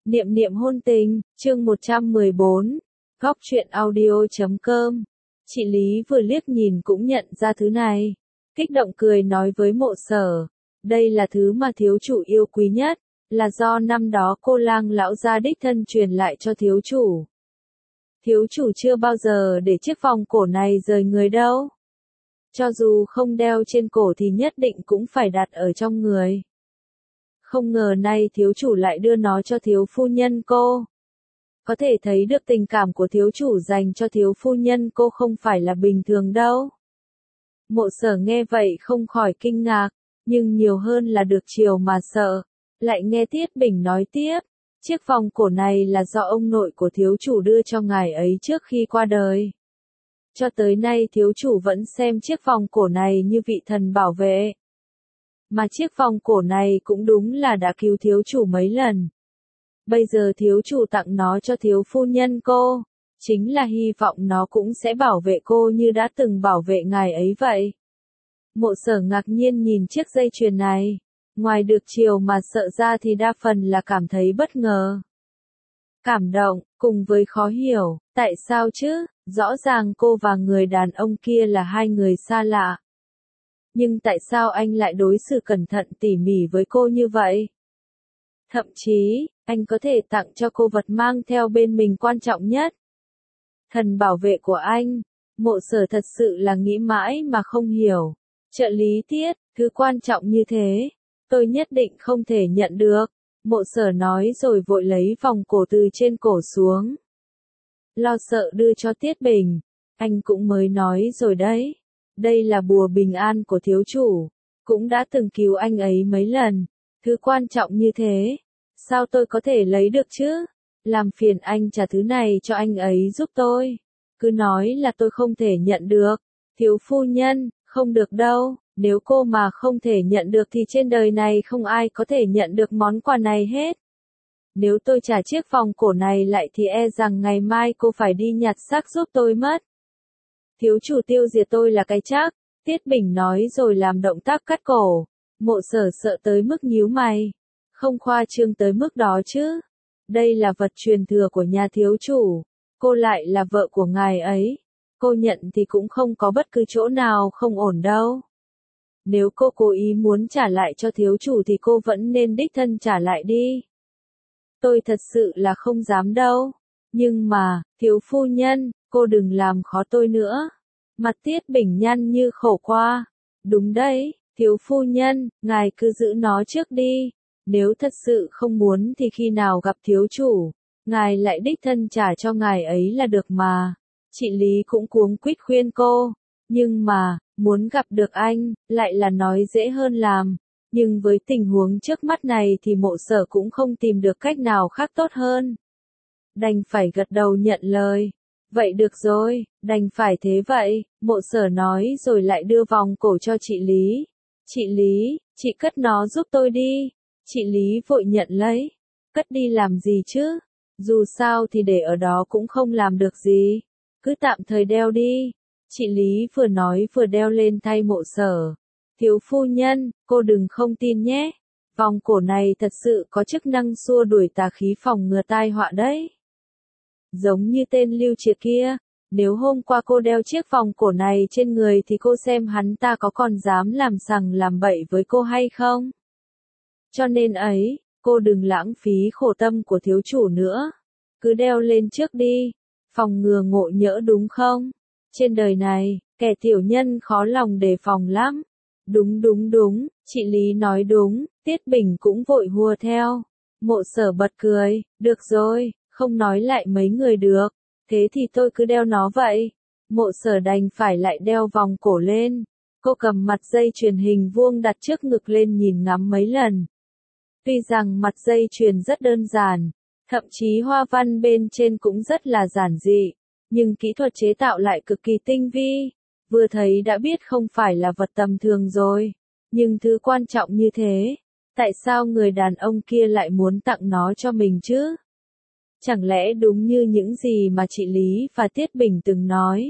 Niệm niệm hôn tình, chương 114, góc truyện audio.com. Chị Lý vừa liếc nhìn cũng nhận ra thứ này. Kích động cười nói với Mộ Sở, đây là thứ mà thiếu chủ yêu quý nhất, là do năm đó cô lang lão gia đích thân truyền lại cho thiếu chủ. Thiếu chủ chưa bao giờ để chiếc vòng cổ này rời người đâu. Cho dù không đeo trên cổ thì nhất định cũng phải đặt ở trong người. Không ngờ nay thiếu chủ lại đưa nó cho thiếu phu nhân cô. Có thể thấy được tình cảm của thiếu chủ dành cho thiếu phu nhân cô không phải là bình thường đâu. Mộ Sở nghe vậy không khỏi kinh ngạc, nhưng nhiều hơn là được chiều mà sợ. Lại nghe Tiết Bình nói tiếp, chiếc vòng cổ này là do ông nội của thiếu chủ đưa cho ngài ấy trước khi qua đời. Cho tới nay thiếu chủ vẫn xem chiếc vòng cổ này như vị thần bảo vệ. Mà chiếc vòng cổ này cũng đúng là đã cứu thiếu chủ mấy lần. Bây giờ thiếu chủ tặng nó cho thiếu phu nhân cô, chính là hy vọng nó cũng sẽ bảo vệ cô như đã từng bảo vệ ngài ấy vậy. Mộ Sở ngạc nhiên nhìn chiếc dây chuyền này, ngoài được chiều mà sợ ra thì đa phần là cảm thấy bất ngờ. Cảm động, cùng với khó hiểu, tại sao chứ, rõ ràng cô và người đàn ông kia là hai người xa lạ. Nhưng tại sao anh lại đối xử cẩn thận tỉ mỉ với cô như vậy? Thậm chí, anh có thể tặng cho cô vật mang theo bên mình quan trọng nhất. Thần bảo vệ của anh, Mộ Sở thật sự là nghĩ mãi mà không hiểu. Trợ lý Tiết, thứ quan trọng như thế, tôi nhất định không thể nhận được. Mộ Sở nói rồi vội lấy vòng cổ từ trên cổ xuống. Lo sợ đưa cho Tiết Bình, anh cũng mới nói rồi đấy. Đây là bùa bình an của thiếu chủ, cũng đã từng cứu anh ấy mấy lần. Thứ quan trọng như thế, sao tôi có thể lấy được chứ? Làm phiền anh trả thứ này cho anh ấy giúp tôi. Cứ nói là tôi không thể nhận được. Thiếu phu nhân, không được đâu. Nếu cô mà không thể nhận được thì trên đời này không ai có thể nhận được món quà này hết. Nếu tôi trả chiếc vòng cổ này lại thì e rằng ngày mai cô phải đi nhặt xác giúp tôi mất. Thiếu chủ tiêu diệt tôi là cái chắc, Tiết Bình nói rồi làm động tác cắt cổ. Mộ Sở sợ tới mức nhíu mày. Không khoa trương tới mức đó chứ. Đây là vật truyền thừa của nhà thiếu chủ. Cô lại là vợ của ngài ấy. Cô nhận thì cũng không có bất cứ chỗ nào không ổn đâu. Nếu cô cố ý muốn trả lại cho thiếu chủ thì cô vẫn nên đích thân trả lại đi. Tôi thật sự là không dám đâu. Nhưng mà, thiếu phu nhân, cô đừng làm khó tôi nữa. Mặt Tiết Bình nhăn như khổ qua. Đúng đấy, thiếu phu nhân, ngài cứ giữ nó trước đi. Nếu thật sự không muốn thì khi nào gặp thiếu chủ, ngài lại đích thân trả cho ngài ấy là được mà. Chị Lý cũng cuống quýt khuyên cô. Nhưng mà, muốn gặp được anh, lại là nói dễ hơn làm. Nhưng với tình huống trước mắt này thì Mộ Sở cũng không tìm được cách nào khác tốt hơn. Đành phải gật đầu nhận lời. Vậy được rồi, đành phải thế vậy, Mộ Sở nói rồi lại đưa vòng cổ cho chị Lý. Chị Lý, chị cất nó giúp tôi đi. Chị Lý vội nhận lấy. Cất đi làm gì chứ? Dù sao thì để ở đó cũng không làm được gì. Cứ tạm thời đeo đi. Chị Lý vừa nói vừa đeo lên tay Mộ Sở. Thiếu phu nhân, cô đừng không tin nhé. Vòng cổ này thật sự có chức năng xua đuổi tà khí phòng ngừa tai họa đấy. Giống như tên Lưu Triệt kia, nếu hôm qua cô đeo chiếc vòng cổ này trên người thì cô xem hắn ta có còn dám làm sằng làm bậy với cô hay không? Cho nên ấy, cô đừng lãng phí khổ tâm của thiếu chủ nữa. Cứ đeo lên trước đi, phòng ngừa ngộ nhỡ đúng không? Trên đời này, kẻ tiểu nhân khó lòng đề phòng lắm. Đúng đúng đúng, chị Lý nói đúng, Tiết Bình cũng vội hùa theo. Mộ Sở bật cười, được rồi, không nói lại mấy người được, thế thì tôi cứ đeo nó vậy. Mộ Sở đành phải lại đeo vòng cổ lên. Cô cầm mặt dây chuyền hình vuông đặt trước ngực lên nhìn ngắm mấy lần. Tuy rằng mặt dây chuyền rất đơn giản, thậm chí hoa văn bên trên cũng rất là giản dị, nhưng kỹ thuật chế tạo lại cực kỳ tinh vi. Vừa thấy đã biết không phải là vật tầm thường rồi. Nhưng thứ quan trọng như thế, tại sao người đàn ông kia lại muốn tặng nó cho mình chứ? Chẳng lẽ đúng như những gì mà chị Lý và Tiết Bình từng nói?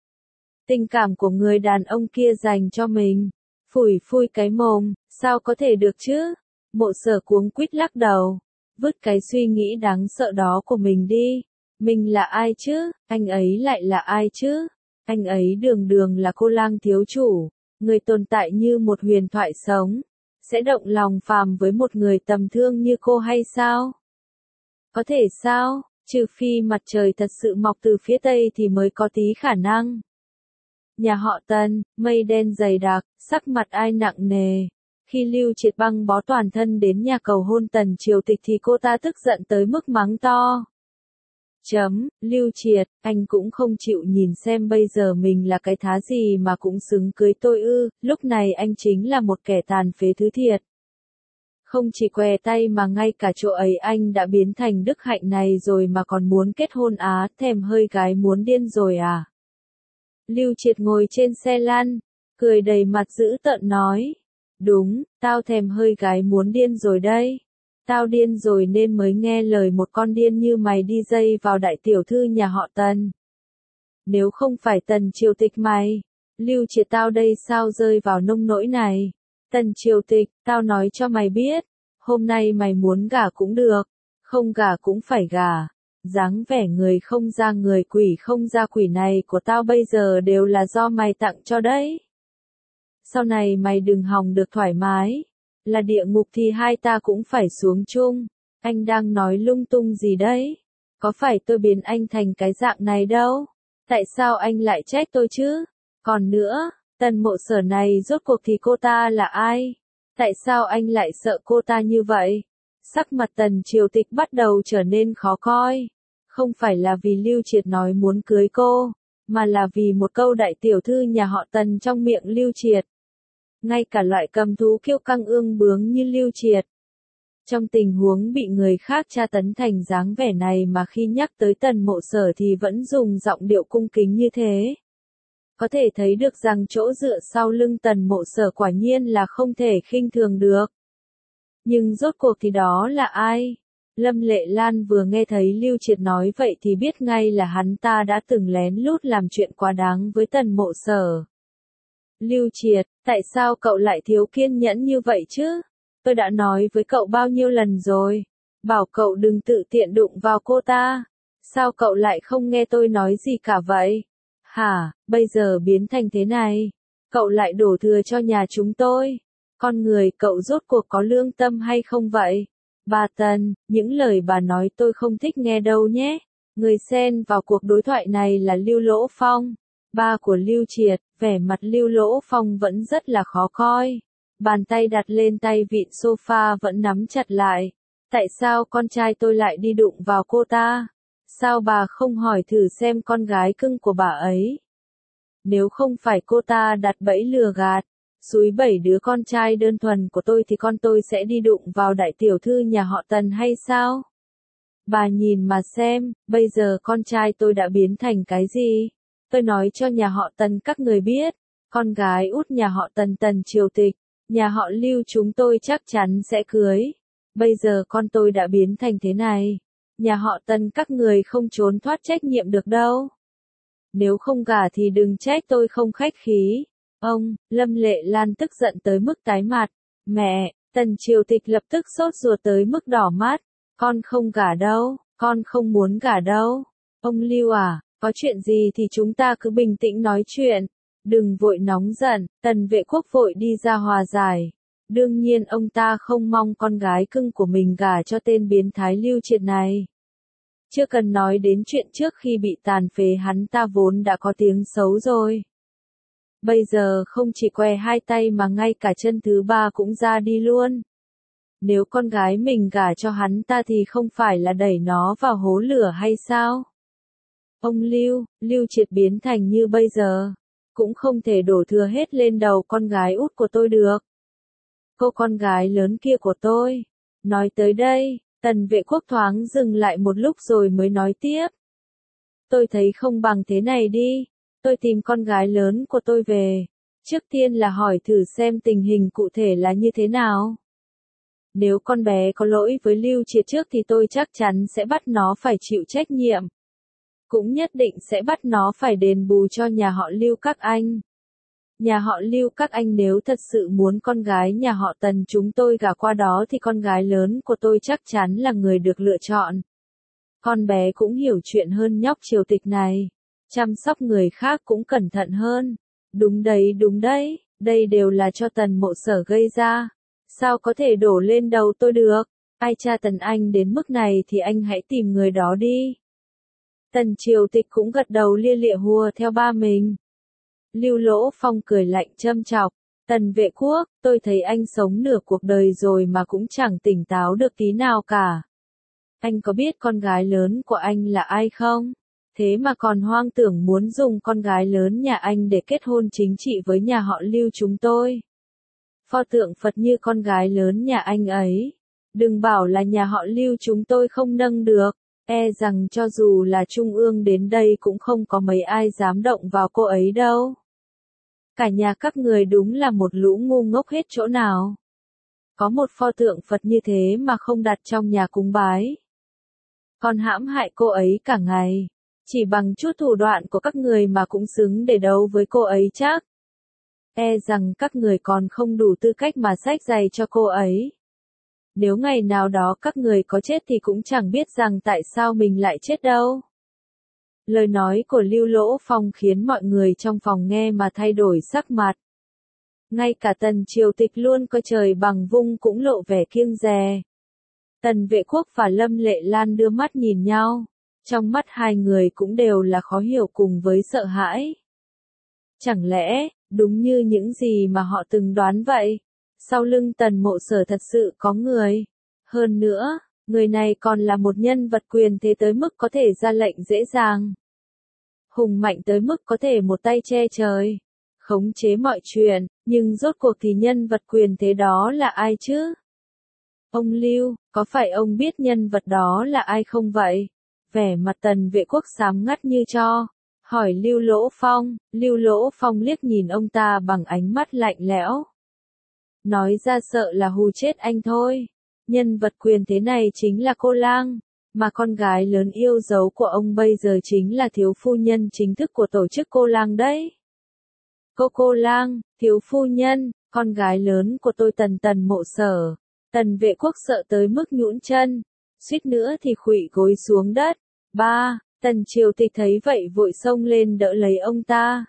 Tình cảm của người đàn ông kia dành cho mình. Phủi phui cái mồm, sao có thể được chứ? Mộ Sở cuống quýt lắc đầu. vứt cái suy nghĩ đáng sợ đó của mình đi. Mình là ai chứ, anh ấy lại là ai chứ? Anh ấy đường đường là cô lang thiếu chủ, người tồn tại như một huyền thoại sống. Sẽ động lòng phàm với một người tầm thương như cô hay sao? Có thể sao, trừ phi mặt trời thật sự mọc từ phía tây thì mới có tí khả năng. Nhà họ Tần, mây đen dày đặc, sắc mặt ai nặng nề. Khi Lưu Triệt băng bó toàn thân đến nhà cầu hôn Tần Triều Tịch thì cô ta tức giận tới mức mắng to. Lưu Triệt, anh cũng không chịu nhìn xem bây giờ mình là cái thá gì mà cũng xứng cưới tôi ư, lúc này anh chính là một kẻ tàn phế thứ thiệt. Không chỉ què tay mà ngay cả chỗ ấy anh đã biến thành đức hạnh này rồi mà còn muốn kết hôn á, thèm hơi gái muốn điên rồi à. Lưu Triệt ngồi trên xe lăn, cười đầy mặt dữ tợn nói. Đúng, tao thèm hơi gái muốn điên rồi đây. Tao điên rồi nên mới nghe lời một con điên như mày đi dây vào đại tiểu thư nhà họ Tần. Nếu không phải Tần Triều Tịch mày, Lưu Triệt tao đây sao rơi vào nông nỗi này. Tần Triều Tịch, tao nói cho mày biết, hôm nay mày muốn gả cũng được, không gả cũng phải gả. Dáng vẻ người không ra người quỷ không ra quỷ này của tao bây giờ đều là do mày tặng cho đấy. Sau này mày đừng hòng được thoải mái, là địa ngục thì hai ta cũng phải xuống chung. Anh đang nói lung tung gì đấy? Có phải tôi biến anh thành cái dạng này đâu? Tại sao anh lại trách tôi chứ? Còn nữa, Tần Mộ Sở này rốt cuộc thì cô ta là ai? Tại sao anh lại sợ cô ta như vậy? Sắc mặt Tần Triều Tịch bắt đầu trở nên khó coi. Không phải là vì Lưu Triệt nói muốn cưới cô, mà là vì một câu đại tiểu thư nhà họ Tần trong miệng Lưu Triệt. Ngay cả loại cầm thú kiêu căng ương bướng như Lưu Triệt. Trong tình huống bị người khác tra tấn thành dáng vẻ này mà khi nhắc tới Tần Mộ Sở thì vẫn dùng giọng điệu cung kính như thế. Có thể thấy được rằng chỗ dựa sau lưng Tần Mộ Sở quả nhiên là không thể khinh thường được. Nhưng rốt cuộc thì đó là ai? Lâm Lệ Lan vừa nghe thấy Lưu Triệt nói vậy thì biết ngay là hắn ta đã từng lén lút làm chuyện quá đáng với Tần Mộ Sở. Lưu Triệt, tại sao cậu lại thiếu kiên nhẫn như vậy chứ? Tôi đã nói với cậu bao nhiêu lần rồi, bảo cậu đừng tự tiện đụng vào cô ta. Sao cậu lại không nghe tôi nói gì cả vậy? Hả, bây giờ biến thành thế này, cậu lại đổ thừa cho nhà chúng tôi. Con người cậu rốt cuộc có lương tâm hay không vậy? Bà Tần, những lời bà nói tôi không thích nghe đâu nhé. Người xen vào cuộc đối thoại này là Lưu Lỗ Phong, ba của Lưu Triệt. Vẻ mặt Lưu Lỗ Phong vẫn rất là khó coi. Bàn tay đặt lên tay vịn sofa vẫn nắm chặt lại. Tại sao con trai tôi lại đi đụng vào cô ta? Sao bà không hỏi thử xem con gái cưng của bà ấy? Nếu không phải cô ta đặt bẫy lừa gạt, xúi bẩy đứa con trai đơn thuần của tôi thì con tôi sẽ đi đụng vào đại tiểu thư nhà họ Tần hay sao? Bà nhìn mà xem, bây giờ con trai tôi đã biến thành cái gì? Tôi nói cho nhà họ Tần các người biết, con gái út nhà họ Tần Tần Triều Tịch, nhà họ Lưu chúng tôi chắc chắn sẽ cưới. Bây giờ con tôi đã biến thành thế này, nhà họ Tần các người không trốn thoát trách nhiệm được đâu. Nếu không gả thì đừng trách tôi không khách khí. Ông, Lâm Lệ Lan tức giận tới mức tái mặt. Mẹ, Tần Triều Tịch lập tức sốt ruột tới mức đỏ mắt. Con không gả đâu, con không muốn gả đâu. Ông Lưu à, có chuyện gì thì chúng ta cứ bình tĩnh nói chuyện. Đừng vội nóng giận, Tần Vệ Quốc vội đi ra hòa giải. Đương nhiên ông ta không mong con gái cưng của mình gả cho tên biến thái Lưu Triệt này. Chưa cần nói đến chuyện trước khi bị tàn phế hắn ta vốn đã có tiếng xấu rồi. Bây giờ không chỉ què hai tay mà ngay cả chân thứ ba cũng ra đi luôn. Nếu con gái mình gả cho hắn ta thì không phải là đẩy nó vào hố lửa hay sao? Ông Lưu Triệt biến thành như bây giờ, cũng không thể đổ thừa hết lên đầu con gái út của tôi được. Cô con gái lớn kia của tôi. Nói tới đây, Tần Vệ Quốc thoáng dừng lại một lúc rồi mới nói tiếp. Tôi thấy không bằng thế này đi, tôi tìm con gái lớn của tôi về. Trước tiên là hỏi thử xem tình hình cụ thể là như thế nào. Nếu con bé có lỗi với Lưu Triệt trước thì tôi chắc chắn sẽ bắt nó phải chịu trách nhiệm. Cũng nhất định sẽ bắt nó phải đền bù cho nhà họ Lưu các anh. Nhà họ Lưu các anh nếu thật sự muốn con gái nhà họ Tần chúng tôi gả qua đó thì con gái lớn của tôi chắc chắn là người được lựa chọn. Con bé cũng hiểu chuyện hơn nhóc triều tịch này. Chăm sóc người khác cũng cẩn thận hơn. Đúng đấy, đây đều là cho Tần Mộ Sở gây ra. Sao có thể đổ lên đầu tôi được? Ai tra tấn anh đến mức này thì anh hãy tìm người đó đi. Tần triều tịch cũng gật đầu lia lịa hùa theo ba mình. Lưu Lỗ Phong cười lạnh châm chọc. Tần Vệ Quốc, tôi thấy anh sống nửa cuộc đời rồi mà cũng chẳng tỉnh táo được tí nào cả. Anh có biết con gái lớn của anh là ai không? Thế mà còn hoang tưởng muốn dùng con gái lớn nhà anh để kết hôn chính trị với nhà họ Lưu chúng tôi. Pho tượng Phật như con gái lớn nhà anh ấy. Đừng bảo là nhà họ Lưu chúng tôi không nâng được. E rằng cho dù là Trung ương đến đây cũng không có mấy ai dám động vào cô ấy đâu. Cả nhà các người đúng là một lũ ngu ngốc hết chỗ nào. Có một pho tượng Phật như thế mà không đặt trong nhà cúng bái. Còn hãm hại cô ấy cả ngày. Chỉ bằng chút thủ đoạn của các người mà cũng xứng để đấu với cô ấy chắc. E rằng các người còn không đủ tư cách mà xách giày cho cô ấy. Nếu ngày nào đó các người có chết thì cũng chẳng biết rằng tại sao mình lại chết đâu. Lời nói của Lưu Lỗ Phong khiến mọi người trong phòng nghe mà thay đổi sắc mặt. Ngay cả Tần triều tịch luôn coi trời bằng vung cũng lộ vẻ kiêng dè. Tần Vệ Quốc và Lâm Lệ Lan đưa mắt nhìn nhau. Trong mắt hai người cũng đều là khó hiểu cùng với sợ hãi. Chẳng lẽ, đúng như những gì mà họ từng đoán vậy? Sau lưng Tần Mộ Sở thật sự có người. Hơn nữa, người này còn là một nhân vật quyền thế tới mức có thể ra lệnh dễ dàng. Hùng mạnh tới mức có thể một tay che trời. Khống chế mọi chuyện, nhưng rốt cuộc thì nhân vật quyền thế đó là ai chứ? Ông Lưu, có phải ông biết nhân vật đó là ai không vậy? Vẻ mặt Tần Vệ Quốc xám ngắt như tro. Hỏi Lưu Lỗ Phong liếc nhìn ông ta bằng ánh mắt lạnh lẽo. Nói ra sợ là hù chết anh thôi. Nhân vật quyền thế này chính là cô Lang, mà con gái lớn yêu dấu của ông bây giờ chính là thiếu phu nhân chính thức của tổ chức cô Lang đấy. Cô Lang, thiếu phu nhân, con gái lớn của tôi Tần Mộ Sở. Tần Vệ Quốc sợ tới mức nhũn chân, suýt nữa thì khuỵu gối xuống đất. Ba, Tần triều tịch thấy vậy vội xông lên đỡ lấy ông ta.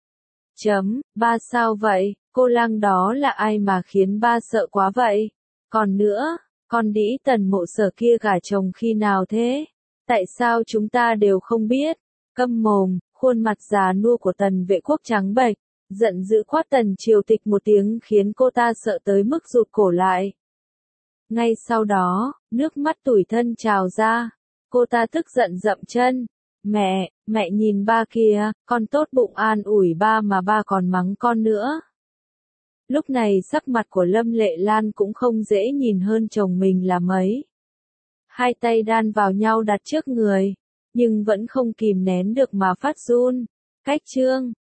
Ba sao vậy, cô Lang đó là ai mà khiến ba sợ quá vậy? Còn nữa, con đĩ Tần Mộ Sở kia gả chồng khi nào thế? Tại sao chúng ta đều không biết? Câm mồm, khuôn mặt già nua của Tần Vệ Quốc trắng bệch, giận dữ quát Tần triều tịch một tiếng khiến cô ta sợ tới mức rụt cổ lại. Ngay sau đó, nước mắt tủi thân trào ra. Cô ta tức giận dậm chân. Mẹ nhìn ba kìa, con tốt bụng an ủi ba mà ba còn mắng con nữa. Lúc này sắc mặt của Lâm Lệ Lan cũng không dễ nhìn hơn chồng mình là mấy. Hai tay đan vào nhau đặt trước người, nhưng vẫn không kìm nén được mà phát run. Cách chương